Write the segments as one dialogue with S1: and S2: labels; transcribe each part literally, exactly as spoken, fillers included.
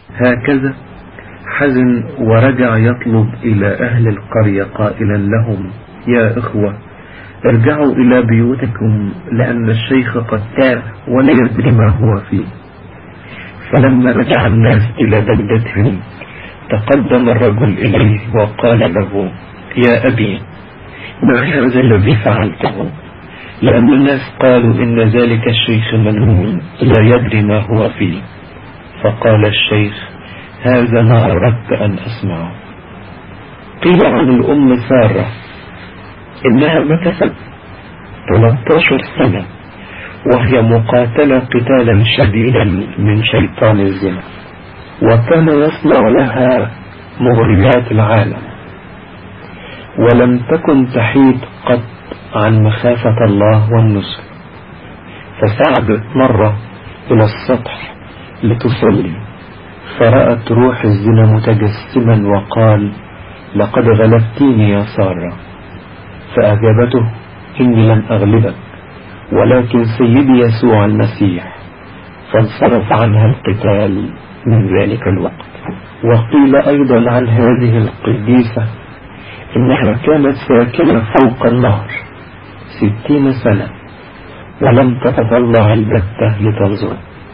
S1: هكذا حزن ورجع يطلب إلى أهل القرية قائلا لهم: يا إخوة، ارجعوا إلى بيوتكم، لأن الشيخ قد تاب ولا يدري ما هو فيه. فلما رجع الناس إلى بلدتهم تقدم الرجل إليه وقال له: يا أبي، ما هذا الذي فعلته؟ لأن الناس قالوا إن ذلك الشيخ مجنون لا يدري ما هو فيه. فقال الشيخ: هذا ما أردت أن أسمعه. قيل عن الأم سارة إنها مكثت ثلاث عشرة سنة وهي مقاتلة قتالا شديدا من شيطان الزنا، وكان يصنع لها مغريات العالم، ولم تكن تحيد قط عن مخافة الله والنصر. فصعدت مرة إلى السطح لتصلي، فرأت روح الزنا متجسما وقال: لقد غلبتيني يا سارة. فأجابته: إني لن أغلبك، ولكن سيدي يسوع المسيح. فانصرف عنها القتال من ذلك الوقت. وقيل أيضا عن هذه القديسة إنها كانت ساكنة فوق النهر ستين سنة ولم تتطلع البتة لتنظر.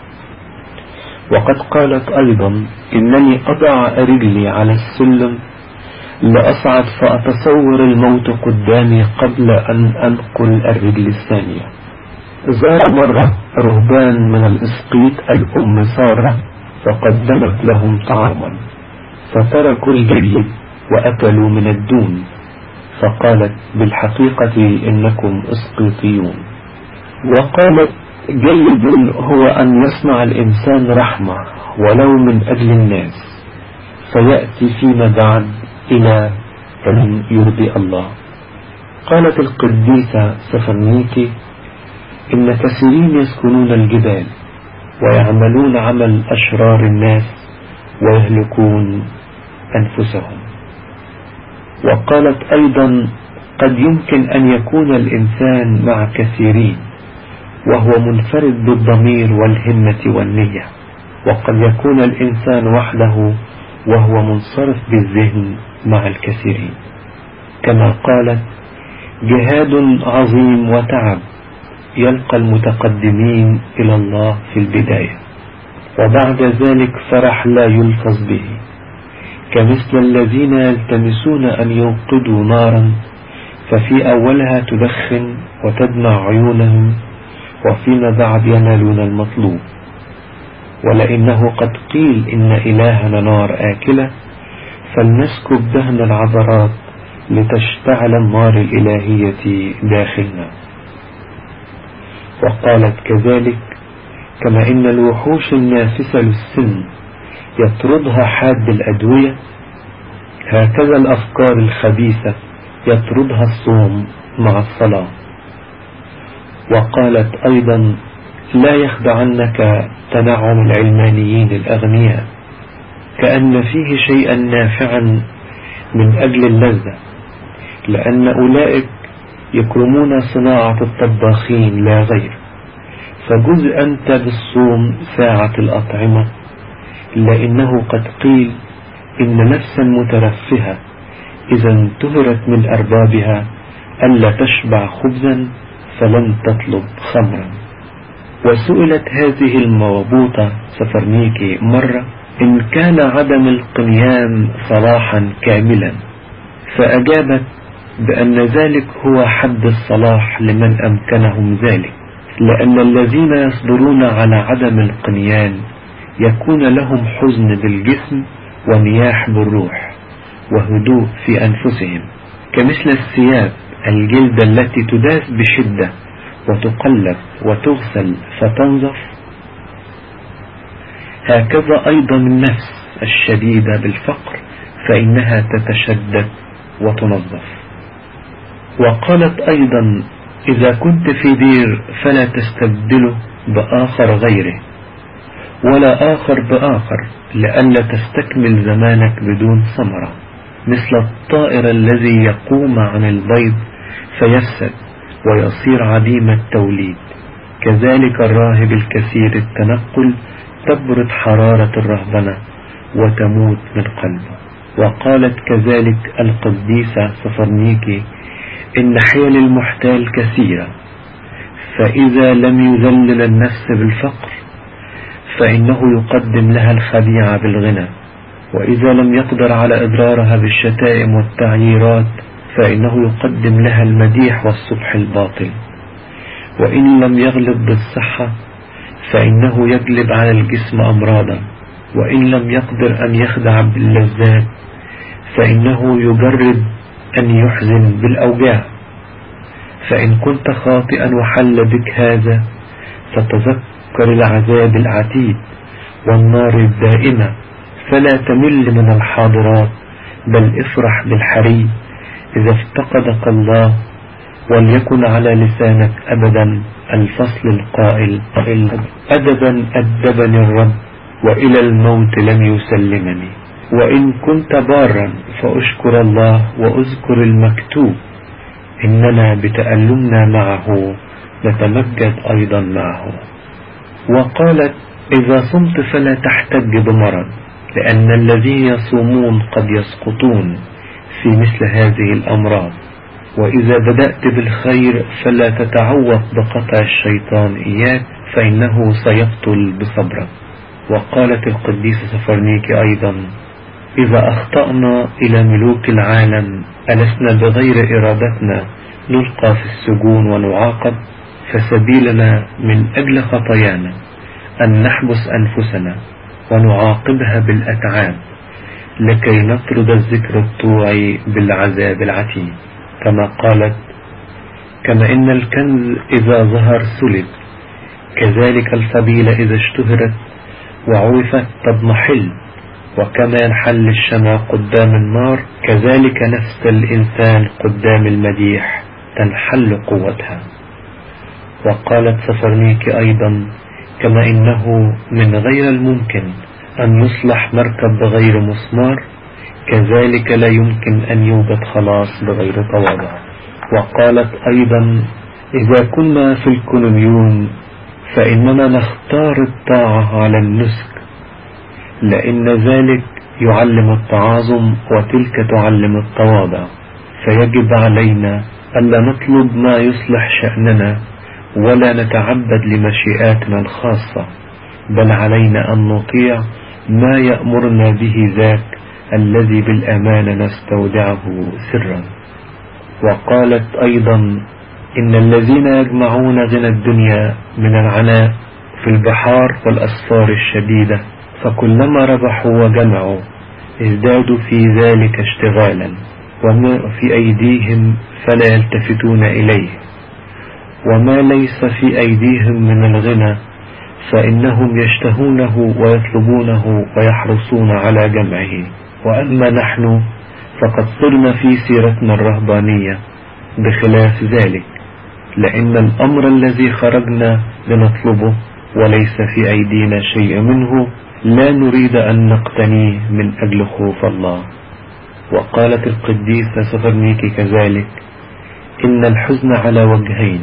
S1: وقد قالت أيضا: إنني أضع رجلي على السلم لأصعد فأتصور الموت قدامي قبل أن أنقل الرجل الثانية. زار مرة رهبان من الإسقيط الأم سارة فقدمت لهم طعاما، فتركوا الجيد وأكلوا من الدون، فقالت: بالحقيقة إنكم إسقيطيون. وقالت: جيد هو أن يصنع الإنسان رحمة ولو من أجل الناس، فيأتي فيما بعد إلى أن يرضي الله. قالت القديسة سفرنيكي: إن كثيرين يسكنون الجبال ويعملون عمل أشرار الناس ويهلكون أنفسهم. وقالت أيضا: قد يمكن أن يكون الإنسان مع كثيرين وهو منفرد بالضمير والهمة والنية، وقد يكون الإنسان وحده وهو منصرف بالذهن مع الكثيرين. كما قالت: جهاد عظيم وتعب يلقى المتقدمين إلى الله في البداية، وبعد ذلك فرح لا يلفظ به، كمثل الذين يلتمسون أن يوقدوا نارا ففي أولها تدخن وتدمع عيونهم، وفيما بعد ينالون المطلوب. ولأنه قد قيل إن إلهنا نار آكلة، فلنسكب دهن العبرات لتشتعل النار الإلهية داخلنا. وقالت كذلك: كما إن الوحوش النافسة للسن يطردها حاد الأدوية، هكذا الأفكار الخبيثة يطردها الصوم مع الصلاة. وقالت أيضا: لا يخدعنك تنعم العلمانيين الأغنياء، كأن فيه شيئا نافعا من أجل اللذة، لأن أولئك يكرمون صناعة الطباخين لا غير. فجز أنت بالصوم ساعة الأطعمة، لأنه قد قيل إن نفسا مترفهة إذا انتهرت من أربابها ألا تشبع خبزا فلن تطلب خمرا. وسئلت هذه الموبوطة سفرنيكي مرة إن كان عدم القنيان صلاحا كاملا، فأجابت بأن ذلك هو حد الصلاح لمن أمكنهم ذلك، لأن الذين يصبرون على عدم القنيان يكون لهم حزن بالجسم ونياح بالروح وهدوء في أنفسهم، كمثل الثياب الجلد التي تداس بشدة وتقلب وتغسل فتنظف، هكذا أيضا النفس الشديدة بالفقر فإنها تتشدد وتنظف. وقالت أيضا: إذا كنت في دير فلا تستبدله بآخر غيره ولا آخر بآخر، لئلا تستكمل زمانك بدون ثمرة، مثل الطائر الذي يقوم عن البيض فيفسد ويصير عديم التوليد، كذلك الراهب الكثير التنقل تبرد حرارة الرهبنة وتموت من قلبه. وقالت كذلك القديسة صفرنيكي إن حيل المحتال كثيرة، فإذا لم يذلل النفس بالفقر فإنه يقدم لها الخديعة بالغنى، وإذا لم يقدر على إضرارها بالشتائم والتعييرات فإنه يقدم لها المديح والصبح الباطل، وإن لم يغلب بالصحة فإنه يجلب على الجسم أمراضا، وإن لم يقدر أن يخدع باللذات فإنه يجرب أن يحزن بالأوجاع. فإن كنت خاطئا وحل بك هذا فتذكر العذاب العتيد والنار الدائمة، فلا تمل من الحاضرات، بل افرح بالحري إذا افتقدك الله، وليكن على لسانك أبدا الفصل القائل أدبا أدبني الرب وإلى الموت لم يسلمني. وإن كنت بارا فأشكر الله وأذكر المكتوب إننا بتألمنا معه نتمجد أيضا معه. وقالت إذا صمت فلا تحتج بمرض، لأن الذين يصومون قد يسقطون في مثل هذه الأمراض. وإذا بدأت بالخير فلا تتعوق بقطع الشيطان إياك، فإنه سيبطل بصبرك. وقالت القديسة صفرنيكي أيضا إذا أخطأنا إلى ملوك العالم ألسنا بغير إرادتنا نلقى في السجون ونعاقب؟ فسبيلنا من أجل خطايانا أن نحبس أنفسنا ونعاقبها بالأتعاب لكي نطرد الذكر الطوعي بالعذاب العتيد. كما قالت كما إن الكنز إذا ظهر سلب، كذلك الفضيلة إذا اشتهرت وعرفت تضمحل، وكما ينحل الشمع قدام النار كذلك نفس الإنسان قدام المديح تنحل قوتها. وقالت صفرنيكي أيضا كما إنه من غير الممكن أن يصلح مركب بغير مسمار، كذلك لا يمكن أن يوجد خلاص بغير تواضع. وقالت أيضا إذا كنا في الكولونيوم فإننا نختار الطاعة على النسك، لأن ذلك يعلم التعاظم وتلك تعلم التواضع، فيجب علينا ألا نطلب ما يصلح شأننا ولا نتعبد لمشيئاتنا الخاصة، بل علينا أن نطيع ما يأمرنا به ذاك الذي بالأمانة نستودعه سرا. وقالت أيضا إن الذين يجمعون غنى الدنيا من العناء في البحار والأسفار الشديدة فكلما ربحوا وجمعوا ازدادوا في ذلك اشتغالا، وما في أيديهم فلا يلتفتون إليه، وما ليس في أيديهم من الغنى فإنهم يشتهونه ويطلبونه ويحرصون على جمعه. وأما نحن فقد صرنا في سيرتنا الرهبانية بخلاف ذلك، لأن الأمر الذي خرجنا لنطلبه وليس في أيدينا شيء منه لا نريد أن نقتنيه من أجل خوف الله. وقالت القديسة صفرنيكي كذلك إن الحزن على وجهين،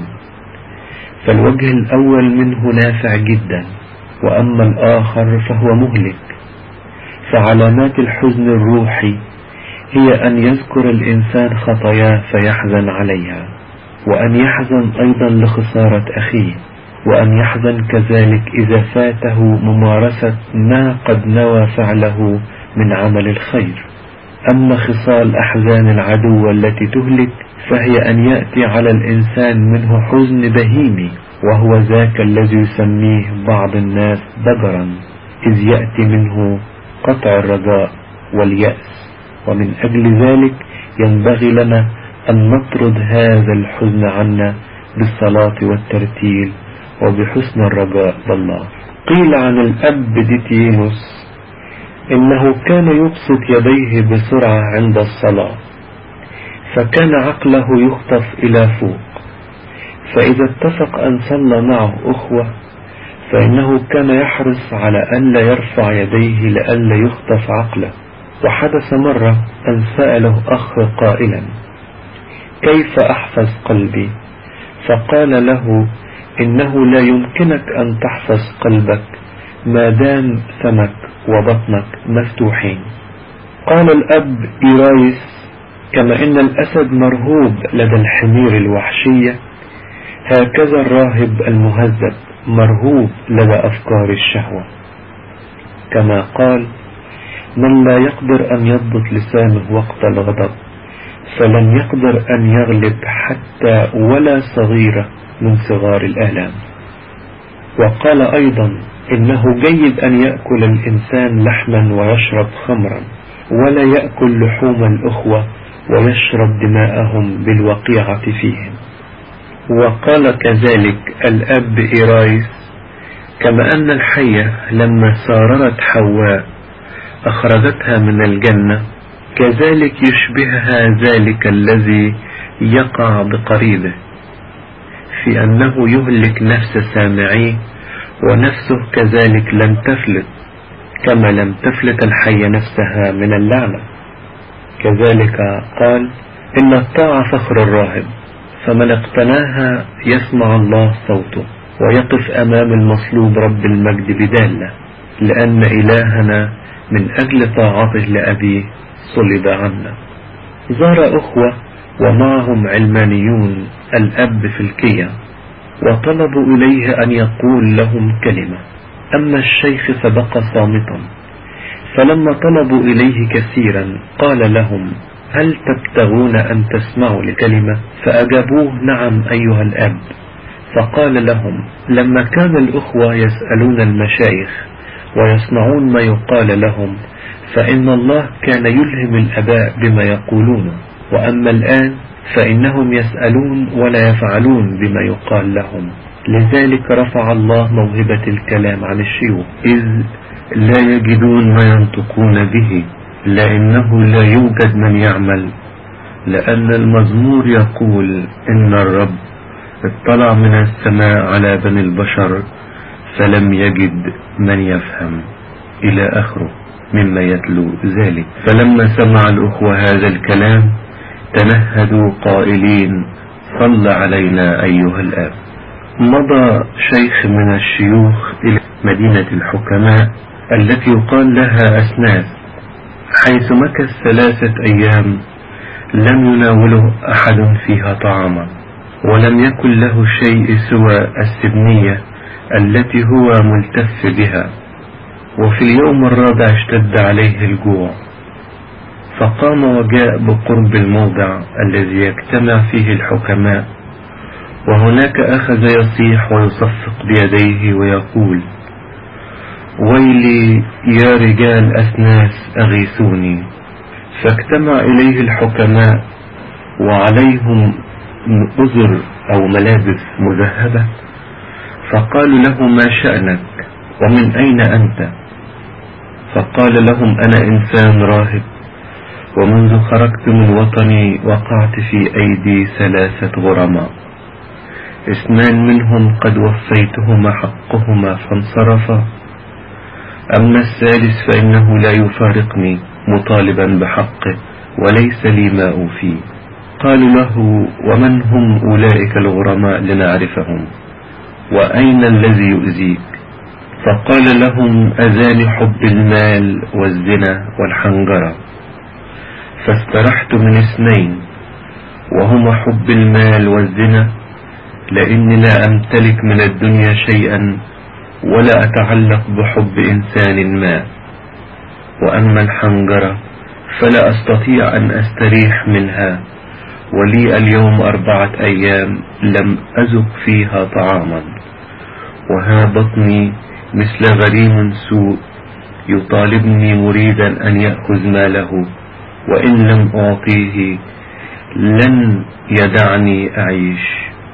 S1: فالوجه الأول منه نافع جدا، وأما الآخر فهو مهلك. فعلامات الحزن الروحي هي أن يذكر الإنسان خطاياه فيحزن عليها، وأن يحزن أيضا لخسارة أخيه، وأن يحزن كذلك إذا فاته ممارسة ما قد نوى فعله من عمل الخير. أما خصال أحزان العدو التي تهلك فهي أن يأتي على الإنسان منه حزن بهيمي، وهو ذاك الذي يسميه بعض الناس ضجرا، إذ يأتي منه قطع الرجاء واليأس. ومن أجل ذلك ينبغي لنا أن نطرد هذا الحزن عنا بالصلاة والترتيل وبحسن الرجاء بالله. قيل عن الأب ديتينوس إنه كان يبسط يديه بسرعة عند الصلاة، فكان عقله يخطف إلى فوق، فإذا اتفق أن صلى معه أخوة فإنه كان يحرص على أن لا يرفع يديه لئلا يخطف عقله. وحدث مرة أن سأله أخ قائلا كيف أحفظ قلبي؟ فقال له إنه لا يمكنك أن تحفظ قلبك ما دام ثمك وبطنك مفتوحين. قال الأب إيرايس: كما إن الأسد مرهوب لدى الحمير الوحشية، هكذا الراهب المهذب مرهوب لدى أفكار الشهوة. كما قال: من لا يقدر أن يضبط لسانه وقت الغضب فلن يقدر أن يغلب حتى ولا صغيرة من صغار الآلام. وقال أيضا: إنه جيد أن يأكل الإنسان لحما ويشرب خمرا، ولا يأكل لحوم الأخوة ويشرب دماءهم بالوقيعة فيهم. وقال كذلك الأب إيرايس: كما أن الحية لما ساررت حواء أخرجتها من الجنة، كذلك يشبهها ذلك الذي يقع بقريبه في أنه يهلك نفس سامعيه، ونفسه كذلك لم تفلت كما لم تفلت الحية نفسها من اللعنة. كذلك قال: إن الطاعة فخر الراهب، فمن اقتناها يسمع الله صوته ويقف أمام المصلوب رب المجد بدالة، لأن إلهنا من أجل طاعته لأبيه صلب عنا. زار أخوة ومعهم علمانيون الأب في الكية، وطلبوا إليه أن يقول لهم كلمة، أما الشيخ فبقى صامتا. فلما طلبوا إليه كثيرا قال لهم: هل تبتغون أن تسمعوا لكلمة؟ فأجابوه: نعم أيها الأب. فقال لهم: لما كان الأخوة يسألون المشايخ ويصنعون ما يقال لهم، فإن الله كان يلهم الأباء بما يقولون، وأما الآن فإنهم يسألون ولا يفعلون بما يقال لهم. لذلك رفع الله موهبة الكلام عن الشيوخ، إذ لا يجدون ما ينطقون به، لأنه لا يوجد من يعمل. لأن المزمور يقول: إن الرب اطلع من السماء على بني البشر فلم يجد من يفهم، إلى آخره مما يتلو ذلك. فلما سمع الأخوة هذا الكلام تنهدوا قائلين: صل علينا أيها الآب. مضى شيخ من الشيوخ إلى مدينة الحكماء التي يقال لها أسناس، حيث مكث ثلاثة أيام لم يناوله أحد فيها طعاما، ولم يكن له شيء سوى السبنية التي هو ملتف بها. وفي اليوم الرابع اشتد عليه الجوع، فقام وجاء بقرب الموضع الذي يجتمع فيه الحكماء، وهناك أخذ يصيح ويصفق بيديه ويقول: ويلي يا رجال أسناس أغيثوني. فاجتمع إليه الحكماء وعليهم أزر أو ملابس مذهبة، فقالوا له: ما شأنك ومن أين أنت؟ فقال لهم: أنا إنسان راهب، ومنذ خرجت من وطني وقعت في أيدي ثلاثة غرماء، اثنان منهم قد وفيتهما حقهما فانصرفا، أما الثالث فإنه لا يفارقني مطالبا بحقه وليس لي ما أوفيه. قالوا له: ومن هم أولئك الغرماء لنعرفهم؟ وأين الذي يؤذيك؟ فقال لهم: أذاني حب المال والزنا والحنجرة، فاسترحت من اثنين، وهما حب المال والزنا، لأني لا أمتلك من الدنيا شيئا ولا أتعلق بحب إنسان ما، وأما الحنجرة فلا أستطيع أن أستريح منها، ولي اليوم أربعة أيام لم أذق فيها طعاما، وها بطني مثل غريم سوء يطالبني مريدا أن يأخذ ماله، وإن لم أعطيه لن يدعني أعيش.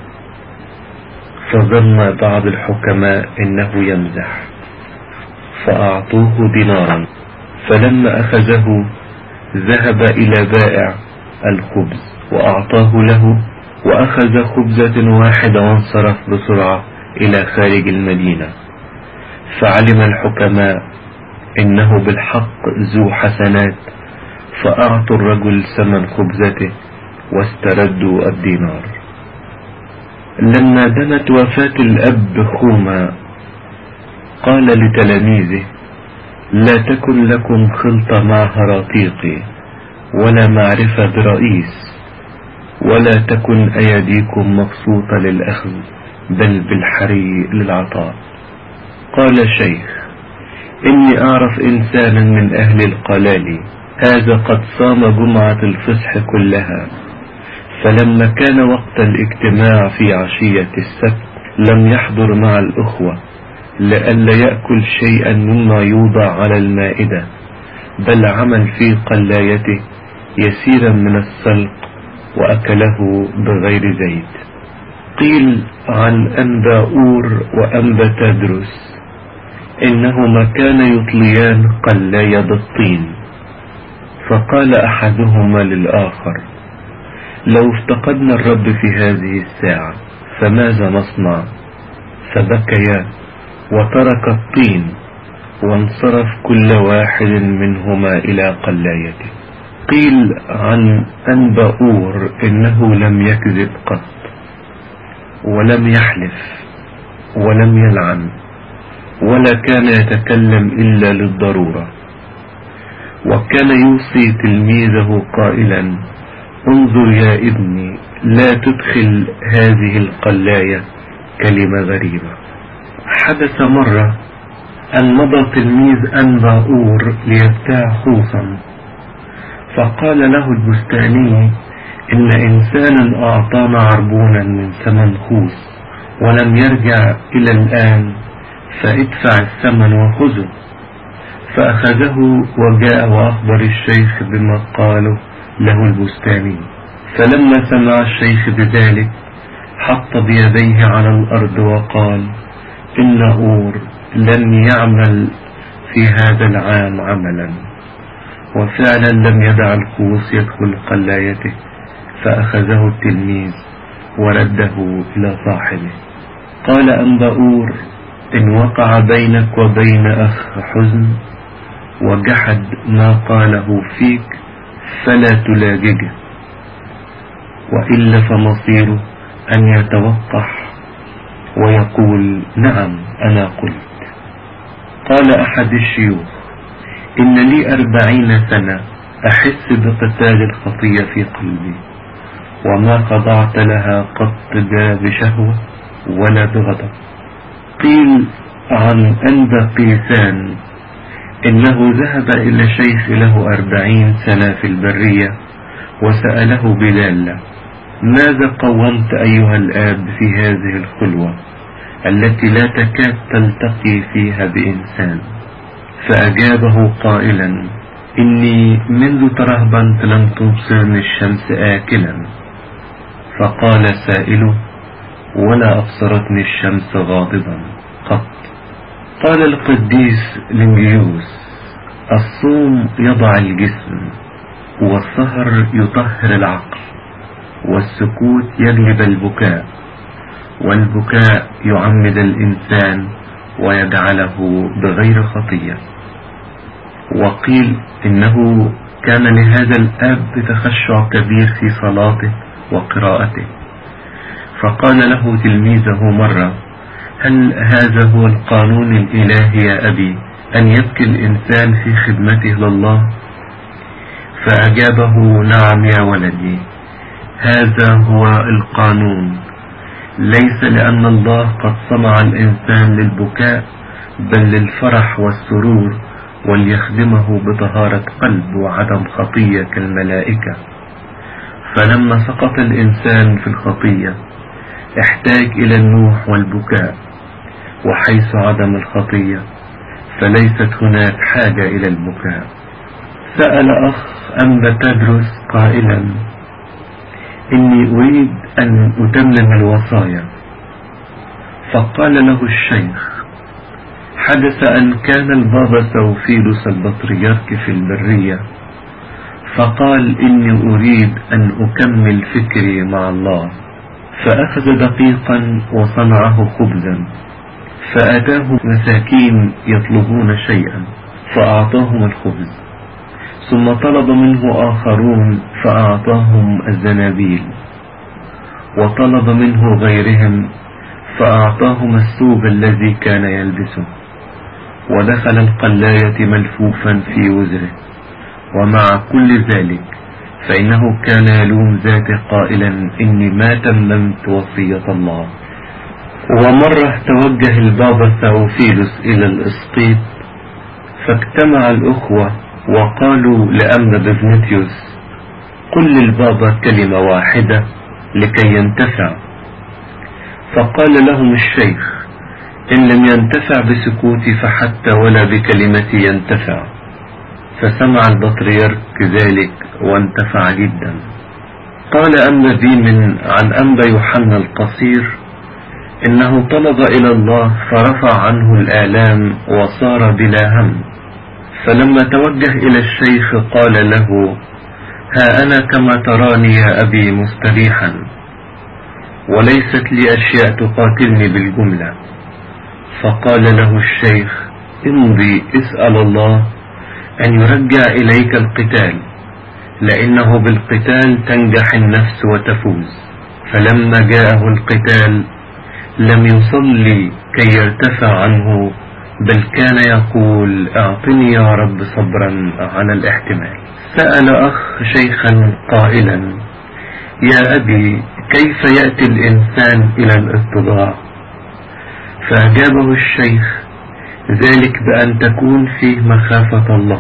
S1: فظن بعض الحكماء إنه يمزح، فأعطوه دينارا، فلما أخذه ذهب إلى بائع الخبز وأعطاه له، وأخذ خبزة واحدة وانصرف بسرعة إلى خارج المدينة. فعلم الحكماء إنه بالحق ذو حسنات، فأعطوا الرجل ثمن خبزته واستردوا الدينار. لما دنت وفاة الأب خوما قال لتلاميذه: لا تكن لكم خلطة مع هراطيق ولا معرفة برئيس، ولا تكن أيديكم مبسوطة للأخذ بل بالحري للعطاء. قال الشيخ: إني أعرف إنسانا من أهل القلال، هذا قد صام جمعة الفصح كلها، فلما كان وقت الاجتماع في عشية السبت لم يحضر مع الأخوة لئلا يأكل شيئا مما يوضع على المائدة، بل عمل في قلايته يسيرا من السلق وأكله بغير زيت. قيل عن أنباؤور وأنبا تدرس إنهما كان يطليان قلاية بالطين، فقال أحدهما للآخر: لو افتقدنا الرب في هذه الساعة فماذا نصنع؟ فبكيا وترك الطين وانصرف كل واحد منهما إلى قلايته. قيل عن أنباؤور إنه لم يكذب قط، ولم يحلف، ولم يلعن، ولا كان يتكلم إلا للضرورة، وكان يوصي تلميذه قائلا: انظر يا ابني، لا تدخل هذه القلاية كلمة غريبة. حدث مرة أن مضى تلميذ أنباؤور ليبتاع خوصا، فقال له البستاني: إن إنسانا أعطانا عربونا من ثمن خوص ولم يرجع إلى الآن، فادفع الثمن وخذه. فأخذه وجاء وأخبر الشيخ بما قاله له البستاني. فلما سمع الشيخ بذلك حط بيديه على الأرض وقال: إن أور لم يعمل في هذا العام عملا. وفعلا لم يدع الخوص يدخل قلايته، فأخذه التلميذ ورده إلى صاحبه. قال أنباؤور: إن وقع بينك وبين أخ حزن وجحد ما قاله فيك فلا تلاججه، وإلا فمصيره أن يتوقح ويقول: نعم أنا قلت. قال أحد الشيوخ: إن لي أربعين سنة أحس بقتال الخطية في قلبي، وما خضعت لها قط لا بشهوة ولا بغضب. قيل عن أنبا قيسان إنه ذهب إلى شيخ له أربعين سنة في البرية وسأله بلالة: ماذا قومت أيها الآب في هذه الخلوة التي لا تكاد تلتقي فيها بإنسان؟ فأجابه قائلا: إني منذ ترهبنت لم تبصرني الشمس آكلا. فقال سائله: ولا أبصرتني الشمس غاضبا قط. قال القديس لنجيوس: الصوم يضع الجسم، والسهر يطهر العقل، والسكوت يجلب البكاء، والبكاء يعمد الإنسان ويجعله بغير خطية. وقيل إنه كان لهذا الأب تخشع كبير في صلاته وقراءته، فقال له تلميذه مرة: هل هذا هو القانون الإلهي يا أبي، أن يبكي الإنسان في خدمته لله؟ فأجابه: نعم يا ولدي، هذا هو القانون، ليس لأن الله قد صنع الإنسان للبكاء، بل للفرح والسرور، وليخدمه بطهارة قلب وعدم خطية كالملائكة. فلما سقط الإنسان في الخطية احتاج إلى النوح والبكاء، وحيث عدم الخطية فليست هناك حاجة إلى البكاء. سأل أخ أنبا تدرس قائلا: إني أريد أن أتمم الوصايا. فقال له الشيخ: حدث أن كان البابا سوفيلوس البطريرك في البرية، فقال: إني أريد أن أكمل فكري مع الله. فأخذ دقيقا وصنعه خبزا، فأتاه مساكين يطلبون شيئا فأعطاهم الخبز، ثم طلب منه آخرون فأعطاهم الزنابيل، وطلب منه غيرهم فأعطاهم الثوب الذي كان يلبسه. ودخل القلاية ملفوفا في وزره. ومع كل ذلك فإنه كان يلوم ذاته قائلا إني ما تممت وصية الله. ومرة توجه البابا ثاوفيلوس إلى الإسقيط، فاجتمع الأخوة وقالوا لأنبا بفنتيوس: قل للبابا كلمة واحدة لكي ينتفع. فقال لهم الشيخ: إن لم ينتفع بسكوتي فحتى ولا بكلمتي ينتفع. فسمع البطريرك ذلك وانتفع جدا. قال أنبا بيمن عن أنبا يوحنا القصير إنه طلب إلى الله فرفع عنه الآلام وصار بلا هم. فلما توجه إلى الشيخ قال له: ها أنا كما تراني يا أبي مستريحا، وليست لي أشياء تقاتلني بالجملة. فقال له الشيخ: امضي اسأل الله أن يرجع إليك القتال، لأنه بالقتال تنجح النفس وتفوز. فلما جاءه القتال لم يصلي كي يرتفع عنه، بل كان يقول: اعطني يا رب صبرا على الاحتمال. سأل أخ شيخا قائلا: يا أبي، كيف يأتي الإنسان إلى الاتضاع؟ فأجابه الشيخ: ذلك بأن تكون فيه مخافة الله.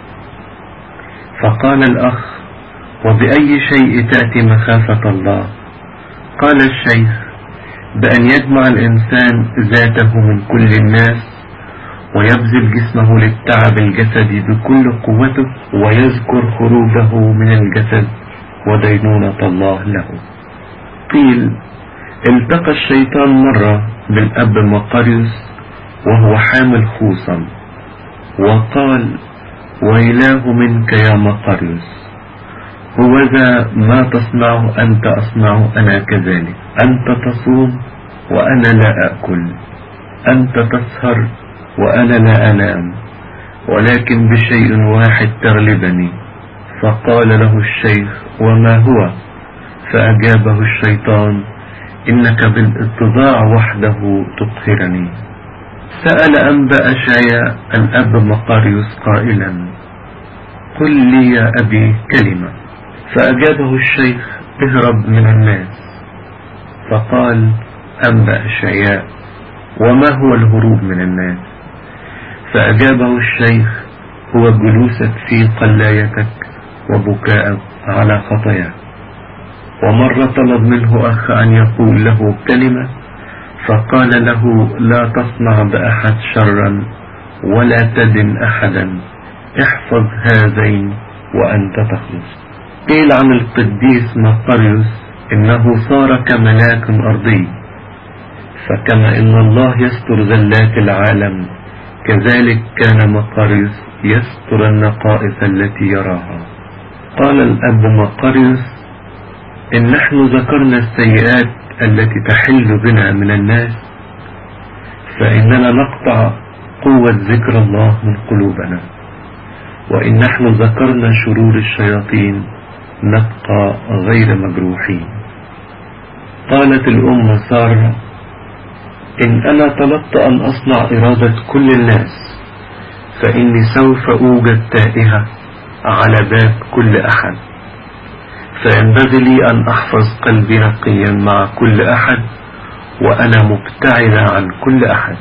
S1: فقال الأخ: وبأي شيء تأتي مخافة الله؟ قال الشيخ: بأن يجمع الإنسان ذاته من كل الناس، ويبذل جسمه للتعب الجسدي بكل قوته، ويذكر خروجه من الجسد ودينونة الله له. قيل: التقى الشيطان مرة بالأب مقاريوس وهو حامل خوصا، وقال: ويلاه منك يا مقاريوس، هوذا ما تصنعه أنت أصنعه أنا كذلك. أنت تصوم وأنا لا أأكل، أنت تسهر وأنا لا أنام، ولكن بشيء واحد تغلبني. فقال له الشيخ: وما هو؟ فأجابه الشيطان: إنك بالاتضاع وحده تقهرني. سأل أنبا أشعياء الأب مقاريوس قائلا: قل لي يا أبي كلمة. فأجابه الشيخ: اهرب من الناس. فقال أنبا أشعياء: وما هو الهروب من الناس؟ فأجابه الشيخ: هو جلوسك في قلايتك وبكاءك على خطاياك. ومرة طلب منه أخ أن يقول له كلمة، فقال له: لا تصنع بأحد شرا ولا تدن أحدا، احفظ هذين وأنت تخلص. قيل عن القديس مقاريوس إنه صار كملاك أرضي، فكما إن الله يستر ذلات العالم، كذلك كان مقاريوس يستر النقائص التي يراها. قال الأب مقاريوس: إن نحن ذكرنا السيئات التي تحل بنا من الناس، فإننا نقطع قوة ذكر الله من قلوبنا، وإن نحن ذكرنا شرور الشياطين نبقى غير مجروحين. قالت الأم سارة: إن أنا طلبت أن أصنع إرادة كل الناس، فإني سوف أوجد تائهة على باب كل أحد، فينبغي لي أن أحفظ قلبي نقيا مع كل أحد، وأنا مبتعدة عن كل أحد.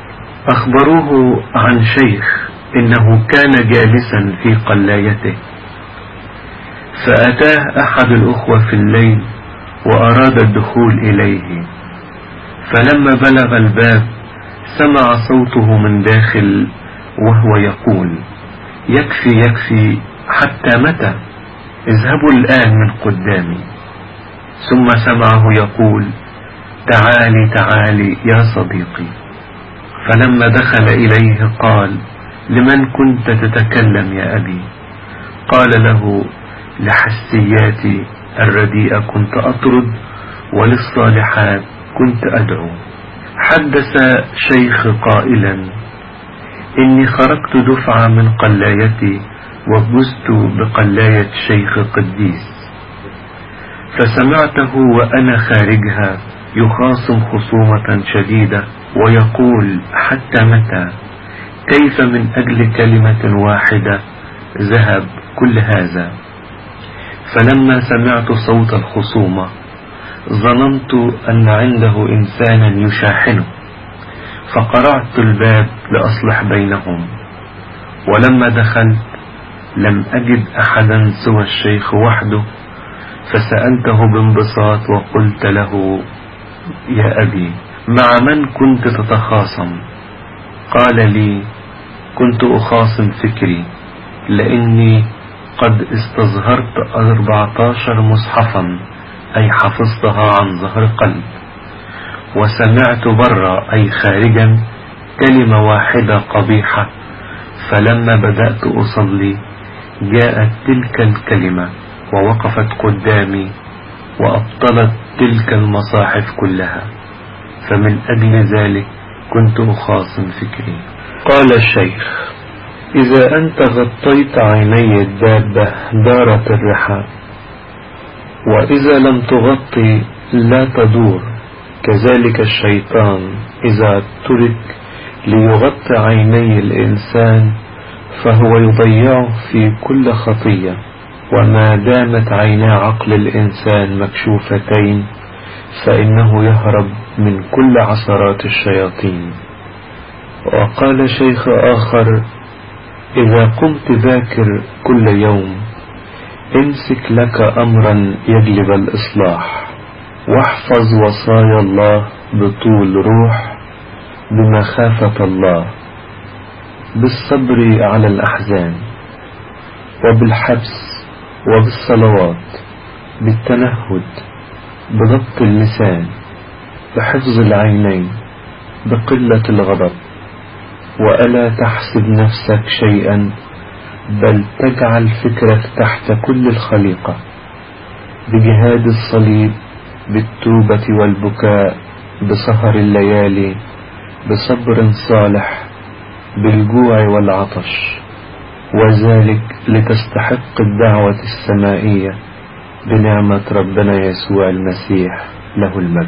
S1: أخبروه عن شيخ إنه كان جالسا في قلايته، فأتاه أحد الأخوة في الليل وأراد الدخول إليه، فلما بلغ الباب سمع صوته من داخل وهو يقول: يكفي يكفي، حتى متى؟ اذهبوا الآن من قدامي. ثم سمعه يقول: تعالي تعالي يا صديقي. فلما دخل إليه قال: لمن كنت تتكلم يا أبي؟ قال له: لحسياتي الرديئة كنت أطرد، وللصالحات كنت أدعو. حدث شيخ قائلا: إني خرجت دفعة من قلايتي وفزت بقلاية شيخ قديس، فسمعته وأنا خارجها يخاصم خصومة شديدة ويقول: حتى متى؟ كيف من أجل كلمة واحدة ذهب كل هذا؟ فلما سمعت صوت الخصومة ظننت أن عنده إنسانا يشاحنه، فقرعت الباب لأصلح بينهم، ولما دخلت لم أجد أحدا سوى الشيخ وحده، فسألته بانبساط وقلت له: يا أبي، مع من كنت تتخاصم؟ قال لي: كنت أخاصم فكري، لأني قد استظهرت أربعة عشر مصحفا، أي حفظتها عن ظهر قلب، وسمعت برا أي خارجا كلمة واحدة قبيحة، فلما بدأت أصلي جاءت تلك الكلمة ووقفت قدامي وأبطلت تلك المصاحف كلها، فمن أجل ذلك كنت أخاصم فكري. قال الشيخ: إذا أنت غطيت عيني الدابة دارت الرحى، وإذا لم تغطي لا تدور. كذلك الشيطان إذا ترك ليغطي عيني الإنسان فهو يضيعه في كل خطية، وما دامت عينا عقل الإنسان مكشوفتين فإنه يهرب من كل عثرات الشياطين. وقال شيخ آخر: إذا قمت ذاكر كل يوم امسك لك أمرا يجلب الإصلاح، واحفظ وصايا الله بطول روح، بمخافة الله، بالصبر على الأحزان، وبالحبس، وبالصلوات، بالتنهد، بضبط اللسان، بحفظ العينين، بقلة الغضب. وألا تحسب نفسك شيئا، بل تجعل فكرك تحت كل الخليقة، بجهاد الصليب، بالتوبة والبكاء، بسهر الليالي، بصبر صالح، بالجوع والعطش، وذلك لتستحق الدعوة السمائية بنعمة ربنا يسوع المسيح له المجد.